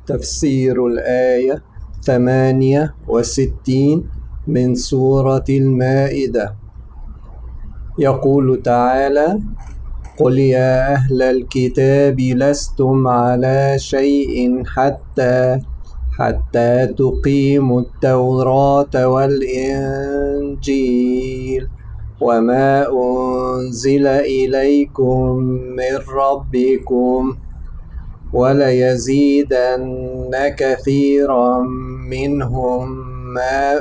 تفسير الآية 68 من سورة المائدة. يقول تعالى: قل يا أهل الكتاب لستم على شيء حتى تقيموا التوراة والإنجيل وما أنزل إليكم من ربكم وليزيدن كثيرا منهم ما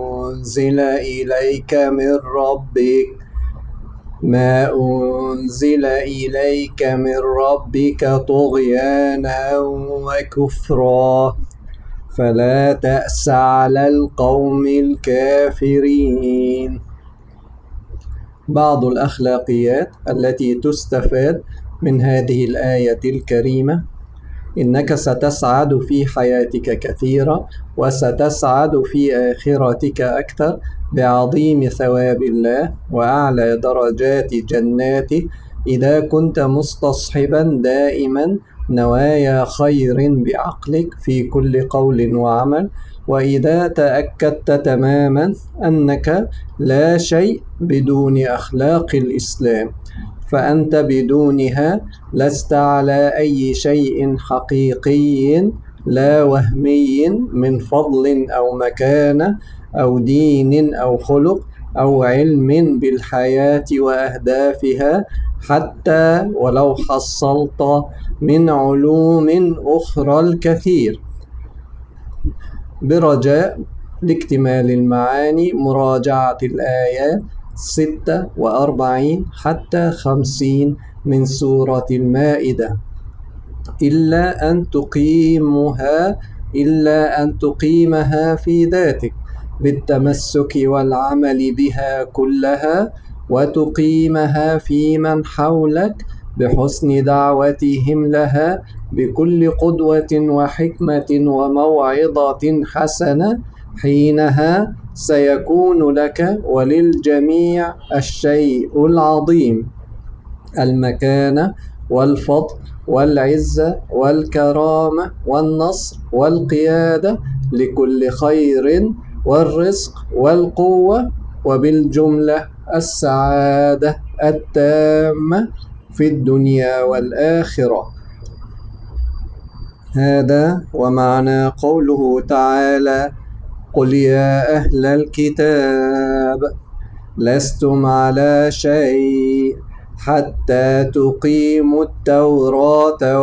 أنزل إليك من ربك طغيانا وكفرا فلا تأس على القوم الكافرين. بعض الأخلاقيات التي تستفاد من هذه الآية الكريمة: إنك ستسعد في حياتك كثيرا، وستسعد في آخرتك أكثر بعظيم ثواب الله وأعلى درجات جناته إذا كنت مستصحبا دائما نوايا خير بعقلك في كل قول وعمل، وإذا تأكدت تماما أنك لا شيء بدون أخلاق الإسلام، فأنت بدونها لست على أي شيء حقيقي لا وهمي من فضل أو مكانة أو دين أو خلق أو علم بالحياة وأهدافها، حتى ولو حصلت من علوم أخرى الكثير. برجاء لاكتمال المعاني مراجعة الآيات 46 حتى 50 من سورة المائدة. إلا أن تقيمها في ذاتك بالتمسك والعمل بها كلها، وتقيمها في من حولك بحسن دعوتهم لها بكل قدوة وحكمة وموعظة حسنة. حينها سيكون لك وللجميع الشيء العظيم: المكانة والفضل والعزة والكرامة والنصر والقيادة لكل خير والرزق والقوة، وبالجملة السعادة التامة في الدنيا والآخرة. هذا ومعنى قوله تعالى: قل يا أهل الكتاب لستم على شيء حتى تقيموا التوراة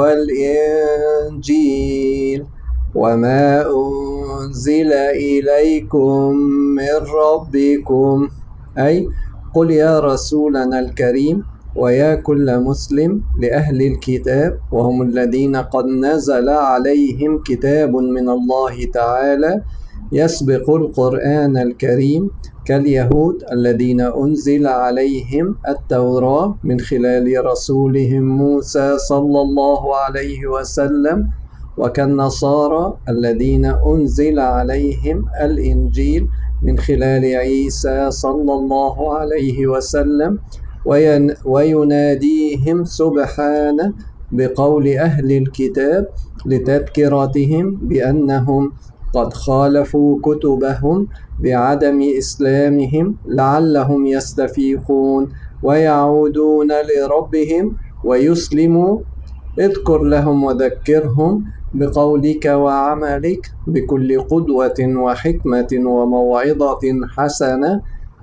والإنجيل وما أنزل إليكم من ربكم. أي قل يا رسولنا الكريم ويا كل مسلم لأهل الكتاب، وهم الذين قد نزل عليهم كتاب من الله تعالى يسبق القرآن الكريم، كاليهود الذين أنزل عليهم التوراة من خلال رسولهم موسى صلى الله عليه وسلم، وكالنصارى الذين أنزل عليهم الإنجيل من خلال عيسى صلى الله عليه وسلم. ويناديهم سبحانه بقول أهل الكتاب لتذكرتهم بأنهم قد خالفوا كتبهم بعدم إسلامهم لعلهم يستفيقون ويعودون لربهم ويسلموا. اذكر لهم وذكرهم بقولك وعملك بكل قدوة وحكمة وموعظة حسنة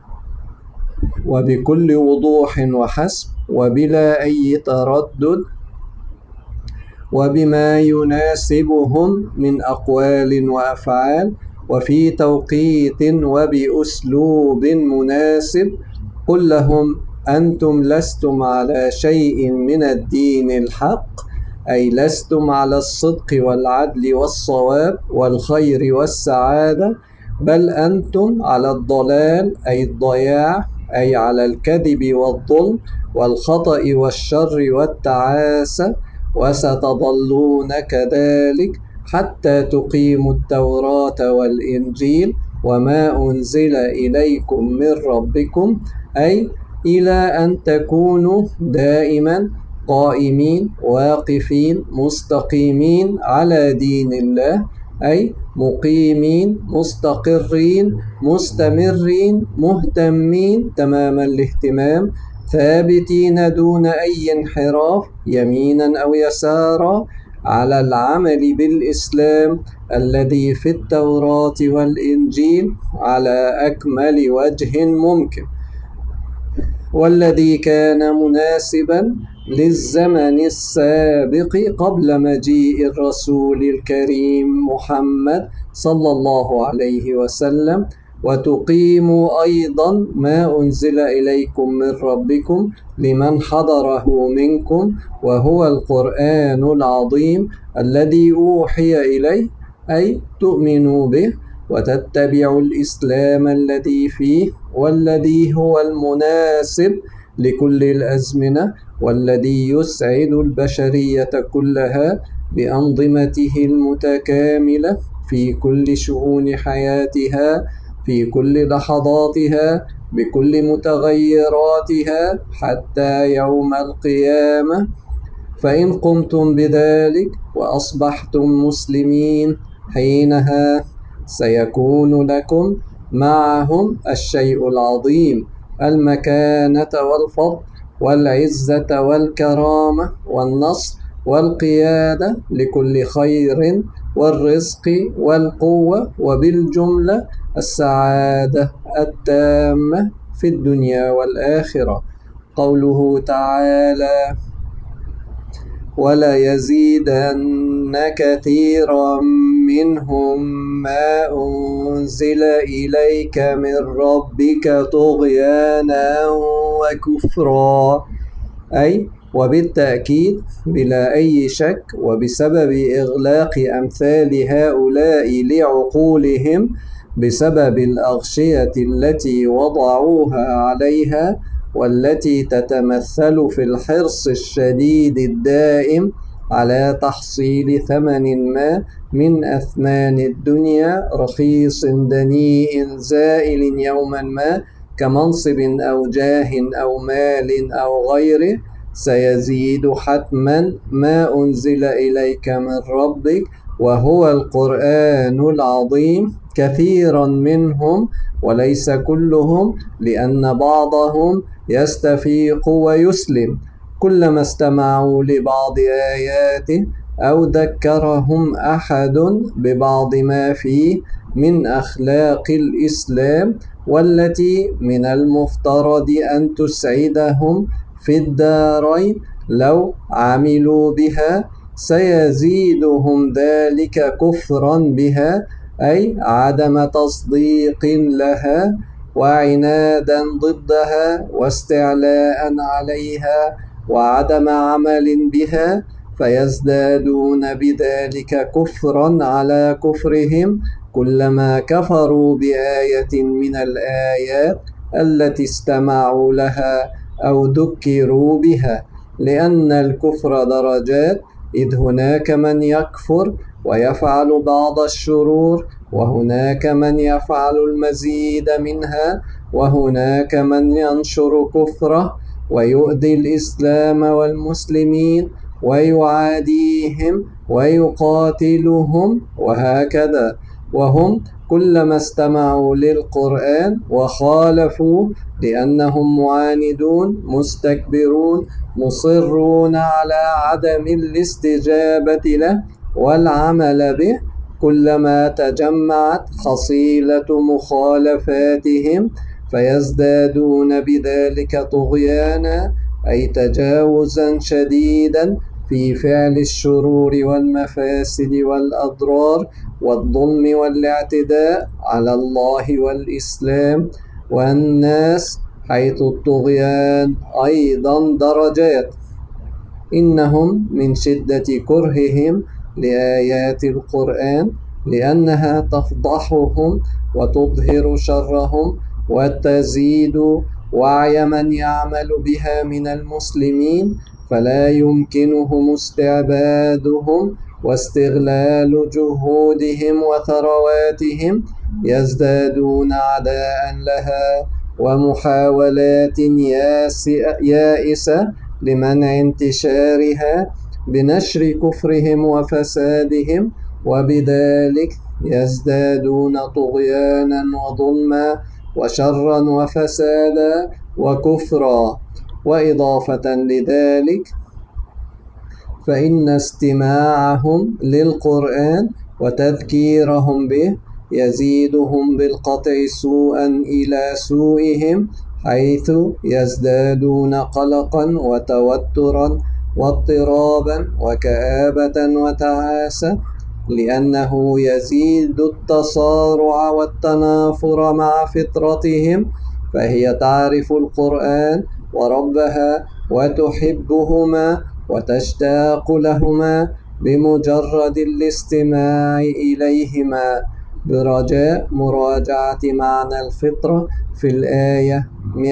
وبكل وضوح وحسب وبلا أي تردد، وبما يناسبهم من أقوال وأفعال، وفي توقيت وبأسلوب مناسب. قل لهم: أنتم لستم على شيء من الدين الحق، أي لستم على الصدق والعدل والصواب والخير والسعادة، بل أنتم على الضلال أي الضياع، أي على الكذب والظلم والخطأ والشر والتعاسة، وستظلون كذلك حتى تقيموا التوراة والإنجيل وما أنزل إليكم من ربكم، أي إلى أن تكونوا دائما قائمين واقفين مستقيمين على دين الله، أي مقيمين مستقرين مستمرين مهتمين تمام الاهتمام، ثابتين دون أي انحراف يمينا أو يسارا على العمل بالإسلام الذي في التوراة والإنجيل على أكمل وجه ممكن، والذي كان مناسبا للزمن السابق قبل مجيء الرسول الكريم محمد صلى الله عليه وسلم، وتقيموا أيضا ما أنزل إليكم من ربكم لمن حضره منكم وهو القرآن العظيم الذي أوحي إليه، أي تؤمنوا به وتتبعوا الإسلام الذي فيه والذي هو المناسب لكل الأزمنة، والذي يسعد البشرية كلها بأنظمته المتكاملة في كل شؤون حياتها، في كل لحظاتها، بكل متغيراتها حتى يوم القيامة. فإن قمتم بذلك وأصبحتم مسلمين حينها سيكون لكم معهم الشيء العظيم، المكانة والفضل والعزة والكرامة والنصر والقيادة لكل خير والرزق والقوة، وبالجملة السعادة التامة في الدنيا والآخرة. قوله تعالى: وليزيدن كثيرا منهم ما أنزل إليك من ربك طغيانا وكفرا، أي وبالتأكيد بلا أي شك وبسبب إغلاق أمثال هؤلاء لعقولهم بسبب الأغشية التي وضعوها عليها، والتي تتمثل في الحرص الشديد الدائم على تحصيل ثمن ما من أثمان الدنيا رخيص دنيء زائل يوما ما، كمنصب أو جاه أو مال أو غيره، سيزيد حتما ما أنزل إليك من ربك وهو القرآن العظيم كثيرا منهم، وليس كلهم، لأن بعضهم يستفيق ويسلم كلما استمعوا لبعض آياته أو ذكرهم أحد ببعض ما فيه من أخلاق الإسلام، والتي من المفترض أن تسعدهم في الدارين لو عملوا بها. سيزيدهم ذلك كفرا بها، أي عدم تصديق لها وعنادا ضدها واستعلاء عليها وعدم عمل بها، فيزدادون بذلك كفرا على كفرهم كلما كفروا بآية من الآيات التي استمعوا لها أو ذكروا بها، لأن الكفر درجات، إذ هناك من يكفر ويفعل بعض الشرور، وهناك من يفعل المزيد منها، وهناك من ينشر كفره ويؤذي الإسلام والمسلمين ويعاديهم ويقاتلهم وهكذا، وهم كلما استمعوا للقرآن وخالفوه لأنهم معاندون مستكبرون مصرون على عدم الاستجابة له والعمل به، كلما تجمعت حصيلة مخالفاتهم فيزدادون بذلك طغيانا، أي تجاوزا شديدا في فعل الشرور والمفاسد والأضرار والظلم والاعتداء على الله والإسلام والناس، حيث الطغيان أيضا درجات. إنهم من شدة كرههم لآيات القرآن لأنها تفضحهم وتظهر شرهم وتزيد وعي من يعمل بها من المسلمين، فلا يمكنهم استعبادهم واستغلال جهودهم وثرواتهم، يزدادون عداء لها ومحاولات يائسة لمنع انتشارها بنشر كفرهم وفسادهم، وبذلك يزدادون طغيانا وظلما وشرا وفسادا وكفرا. وإضافة لذلك فإن استماعهم للقرآن وتذكيرهم به يزيدهم بالقطع سوءا إلى سوءهم، حيث يزدادون قلقا وتوترا واضطرابا وكآبة وتعاسة، لأنه يزيد التصارع والتنافر مع فطرتهم، فهي تعرف القرآن وربها وتحبهما وتشتاق لهما بمجرد الاستماع إليهما. برجاء مراجعة معنى الفطرة في الآية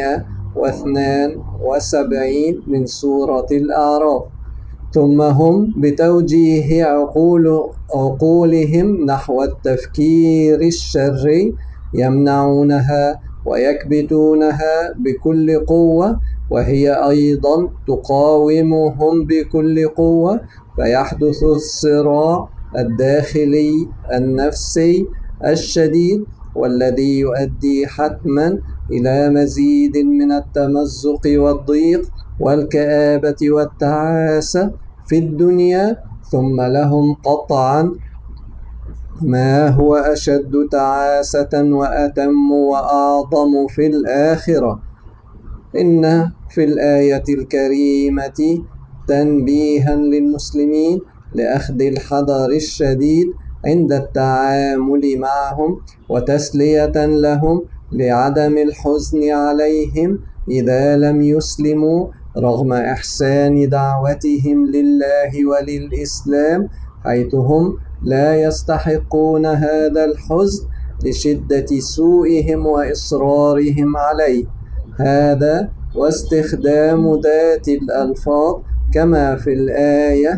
172 من سورة الأعراف. ثم هم بتوجيه عقولهم نحو التفكير الشري يمنعونها ويكبتونها بكل قوة، وهي أيضا تقاومهم بكل قوة، فيحدث الصراع الداخلي النفسي الشديد، والذي يؤدي حتما إلى مزيد من التمزق والضيق والكآبة والتعاسة في الدنيا، ثم لهم قطعا ما هو أشد تعاسة وأتم وأعظم في الآخرة. إن في الآية الكريمة تنبيها للمسلمين لأخذ الحذر الشديد عند التعامل معهم، وتسلية لهم لعدم الحزن عليهم إذا لم يسلموا رغم إحسان دعوتهم لله وللإسلام، حيث هم لا يستحقون هذا الحزن لشدة سوءهم وإصرارهم عليه. هذا واستخدام ذات الألفاظ كما في الآية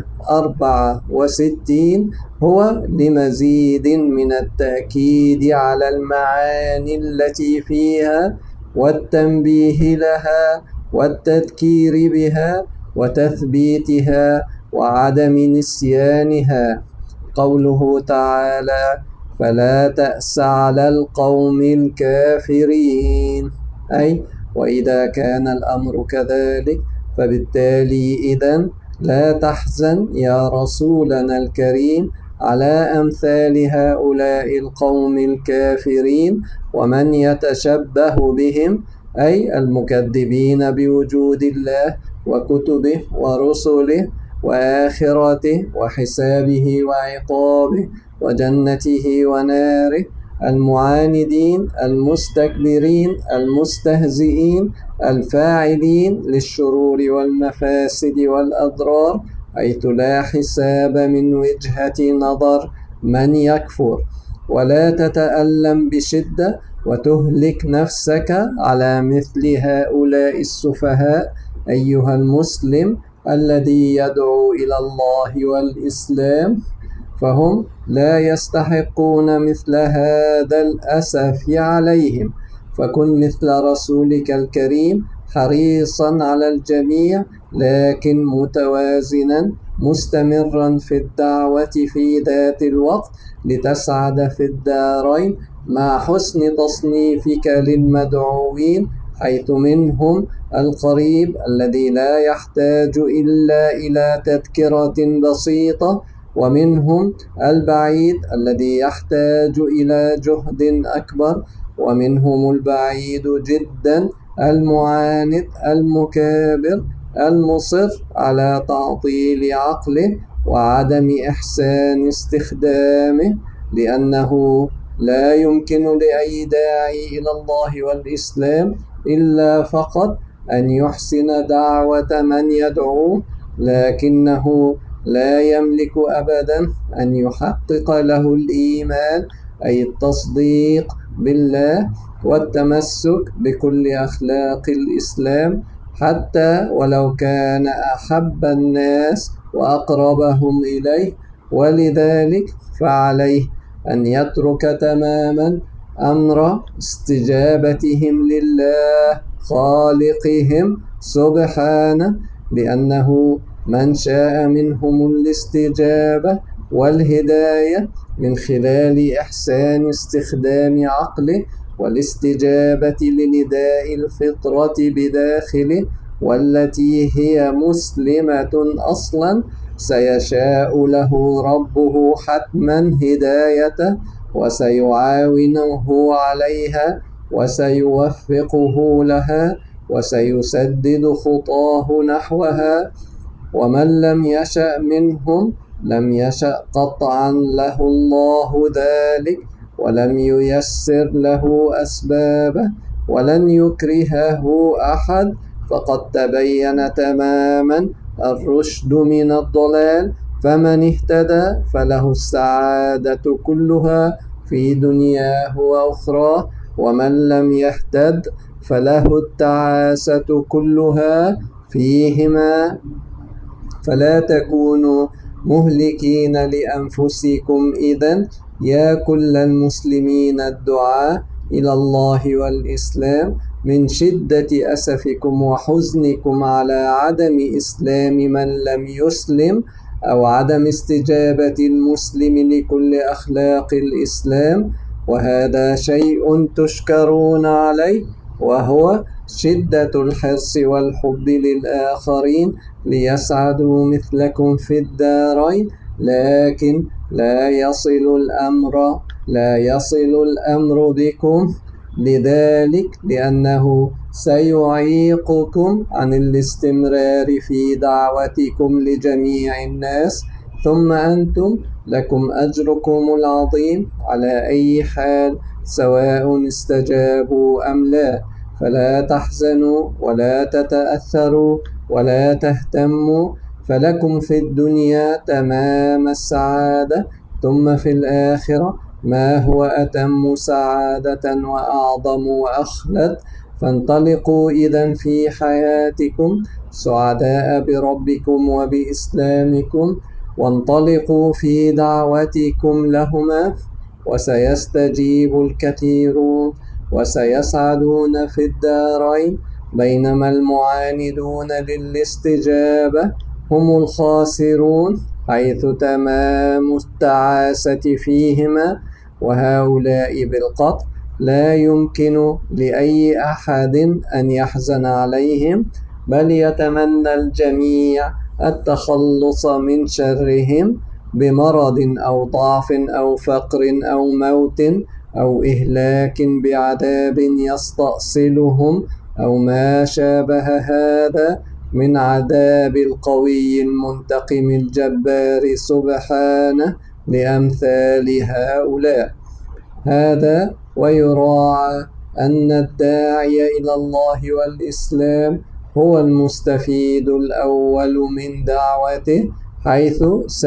64 هو لمزيد من التأكيد على المعاني التي فيها والتنبيه لها والتذكير بها وتثبيتها وعدم نسيانها. قوله تعالى: فلا تأس على القوم الكافرين، أي وإذا كان الأمر كذلك فبالتالي إذن لا تحزن يا رسولنا الكريم على أمثال هؤلاء القوم الكافرين ومن يتشبه بهم، أي المكذبين بوجود الله وكتبه ورسله وآخرته وحسابه وعقابه وجنته وناره، المعاندين المستكبرين المستهزئين الفاعلين للشرور والمفاسد والأضرار، حيث لا حساب من وجهة نظر من يكفر. ولا تتألم بشدة وتهلك نفسك على مثل هؤلاء السفهاء أيها المسلم الذي يدعو إلى الله والإسلام، فهم لا يستحقون مثل هذا الأسف عليهم. فكن مثل رسولك الكريم حريصا على الجميع، لكن متوازنا مستمرا في الدعوة في ذات الوقت لتسعد في الدارين، مع حسن تصنيفك للمدعوين، حيث منهم القريب الذي لا يحتاج إلا إلى تذكرة بسيطة، ومنهم البعيد الذي يحتاج إلى جهد أكبر، ومنهم البعيد جدا المعاند المكابر المصر على تعطيل عقله وعدم إحسان استخدامه، لأنه لا يمكن لأي داعي إلى الله والإسلام إلا فقط أن يحسن دعوة من يدعوه، لكنه لا يملك أبدا أن يحقق له الإيمان، أي التصديق بالله والتمسك بكل أخلاق الإسلام، حتى ولو كان أحب الناس وأقربهم إليه. ولذلك فعليه أن يترك تماما أمر استجابتهم لله خالقهم سبحانه لأنه من شاء منهم الاستجابة والهداية من خلال إحسان استخدام عقله والاستجابة لنداء الفطرة بداخله، والتي هي مسلمة أصلا، سيشاء له ربه حتما هدايته، وسيعاونه عليها، وسيوفقه لها، وسيسدد خطاه نحوها. ومن لم يشأ منهم لم يشأ قطعا له الله ذلك، ولم ييسر له أسبابه، ولن يكرهه أحد، فقد تبين تماما الرشد من الضلال. فمن اهتدى فله السعادة كلها في دنياه وأخراه، ومن لم يهتد فله التعاسة كلها فيهما. فلا تكونوا مهلكين لأنفسكم إذن يا كل المسلمين الدعاء إلى الله والإسلام، من شدة أسفكم وحزنكم على عدم إسلام من لم يسلم، أو عدم استجابة المسلم لكل أخلاق الإسلام. وهذا شيء تشكرون عليه، وهو شدة الحرص والحب للآخرين ليسعدوا مثلكم في الدارين. لكن لا يصل الأمر بكم لذلك، لأنه سيعيقكم عن الاستمرار في دعوتكم لجميع الناس، ثم أنتم لكم أجركم العظيم على أي حال، سواء استجابوا أم لا. فلا تحزنوا ولا تتأثروا ولا تهتموا، فلكم في الدنيا تمام السعادة، ثم في الآخرة ما هو أتم سعادة وأعظم وأخلد. فانطلقوا إذن في حياتكم سعداء بربكم وبإسلامكم، وانطلقوا في دعوتكم لهما، وسيستجيب الكثيرون وسيسعدون في الدارين، بينما المعاندون للاستجابة هم الخاسرون، حيث تمام التعاسة فيهما. وهؤلاء بالقطع لا يمكن لأي أحد أن يحزن عليهم، بل يتمنى الجميع التخلص من شرهم بمرض أو ضعف أو فقر أو موت أو إهلاك بعذاب يستأصلهم أو ما شابه هذا من عذاب القوي المنتقم الجبار سبحانه لأمثال هؤلاء. هذا ويراعى أن الداعي إلى الله والإسلام هو المستفيد الأول من دعوته، حيث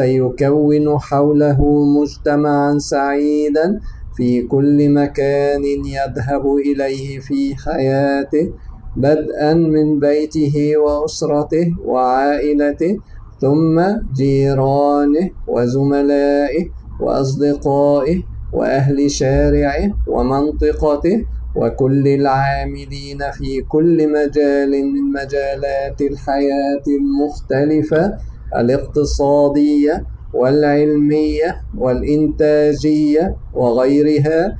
سيكون حوله مجتمعا سعيدا في كل مكان يذهب إليه في حياته، بدءا من بيته وأسرته وعائلته، ثم جيرانه وزملائه وأصدقائه وأهل شارعه ومنطقته، وكل العاملين في كل مجال من مجالات الحياة المختلفة الاقتصادية والعلمية والإنتاجية وغيرها.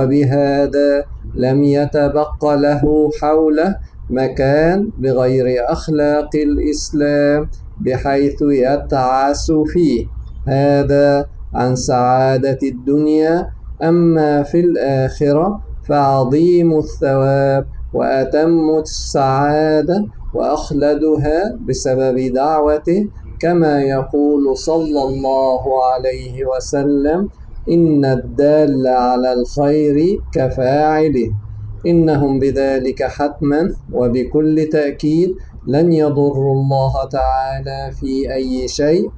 وبهذا لم يتبق له حوله مكان بغير أخلاق الإسلام بحيث يتعس فيه. هذا عن سعادة الدنيا. أما في الآخرة فعظيم الثواب وأتم السعادة وأخلدها بسبب دعوته، كما يقول صلى الله عليه وسلم: إن الدال على الخير كفاعله. إنهم بذلك حتما وبكل تأكيد لن يضروا الله تعالى في أي شيء،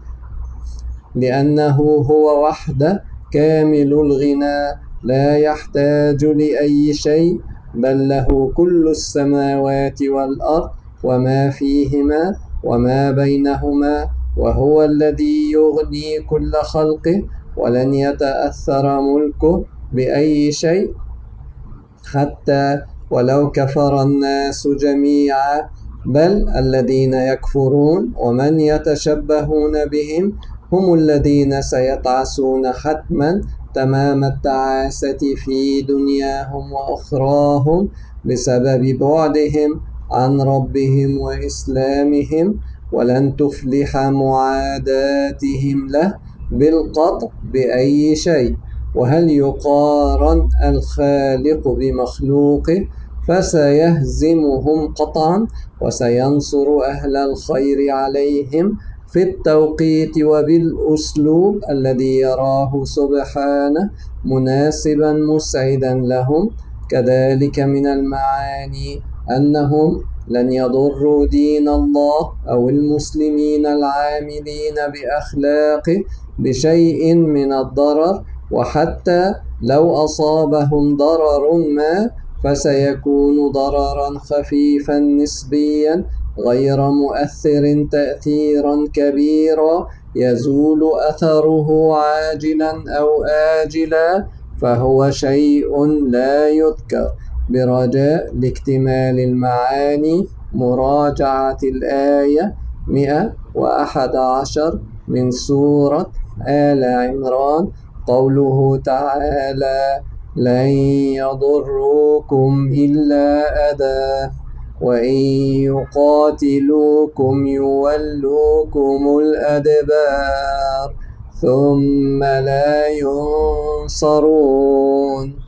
لأنه هو وحده كامل الغنى لا يحتاج لأي شيء، بل له كل السماوات والأرض وما فيهما وما بينهما، وهو الذي يغني كل خلقه، ولن يتأثر ملكه بأي شيء حتى ولو كفر الناس جميعا، بل الذين يكفرون ومن يتشبهون بهم هم الذين سيتعسون حتما تمام التعاسة في دنياهم وأخراهم بسبب بعدهم عن ربهم وإسلامهم، ولن تفلح معاداتهم له بالقطع بأي شيء. وهل يقارن الخالق بمخلوقه؟ فسيهزمهم قطعا وسينصر أهل الخير عليهم في التوقيت وبالأسلوب الذي يراه سبحانه مناسبا مسعدا لهم. كذلك من المعاني أنهم لن يضروا دين الله أو المسلمين العاملين بأخلاقه بشيء من الضرر، وحتى لو أصابهم ضرر ما فسيكون ضررا خفيفا نسبيا غير مؤثر تأثيرا كبيرا يزول أثره عاجلا أو آجلا، فهو شيء لا يذكر. برجاء لاكتمال المعاني مراجعة الآية 111 من سورة آل عمران، قوله تعالى: لن يضروكم إلا أذى وإن يقاتلوكم يولوكم الأدبار ثم لا ينصرون.